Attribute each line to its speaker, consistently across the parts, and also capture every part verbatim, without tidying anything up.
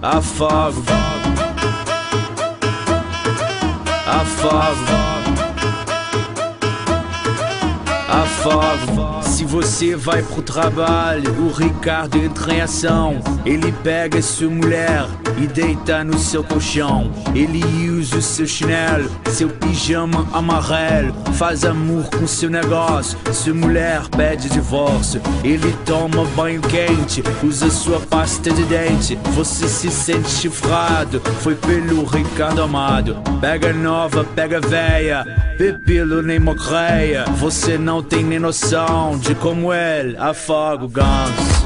Speaker 1: afogo, afogo, afogo. Se você vai pro trabalho, o Ricardo entra em ação. Ele pega sua mulher e deita no seu colchão. Ele usa o seu chinelo, seu pijama amarelo. Faz amor com seu negócio, sua mulher pede divórcio. Ele toma banho quente, usa sua pasta de dente. Você se sente chifrado, foi pelo Ricardo amado. Pega nova, pega véia, pepilo nem mocreia. Você não tem nem noção de como ele afoga o ganso.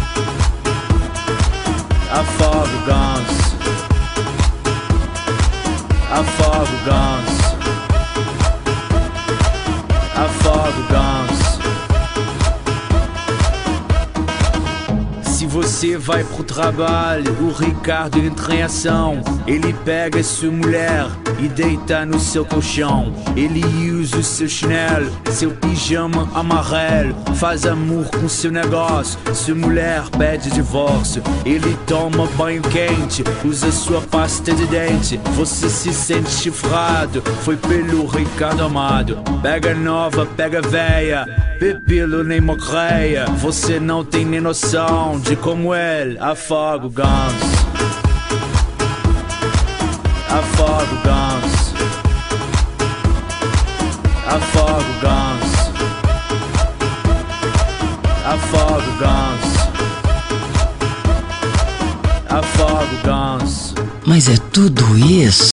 Speaker 1: Afoga o ganso, afoga o ganso, afoga o ganso. Se você vai pro trabalho, o Ricardo entra em ação. Ele pega sua mulher e deita no seu colchão. Ele usa o seu chinelo, seu pijama amarelo. Faz amor com seu negócio, sua mulher pede divórcio. Ele toma banho quente, usa sua pasta de dente. Você se sente chifrado, foi pelo Ricardo amado. Pega nova, pega véia, pepilo nem mocreia. Você não tem nem noção de como ele afoga o ganso. Afoga o ganso, afoga o ganso, afoga o ganso, afoga o ganso.
Speaker 2: Mas é tudo isso?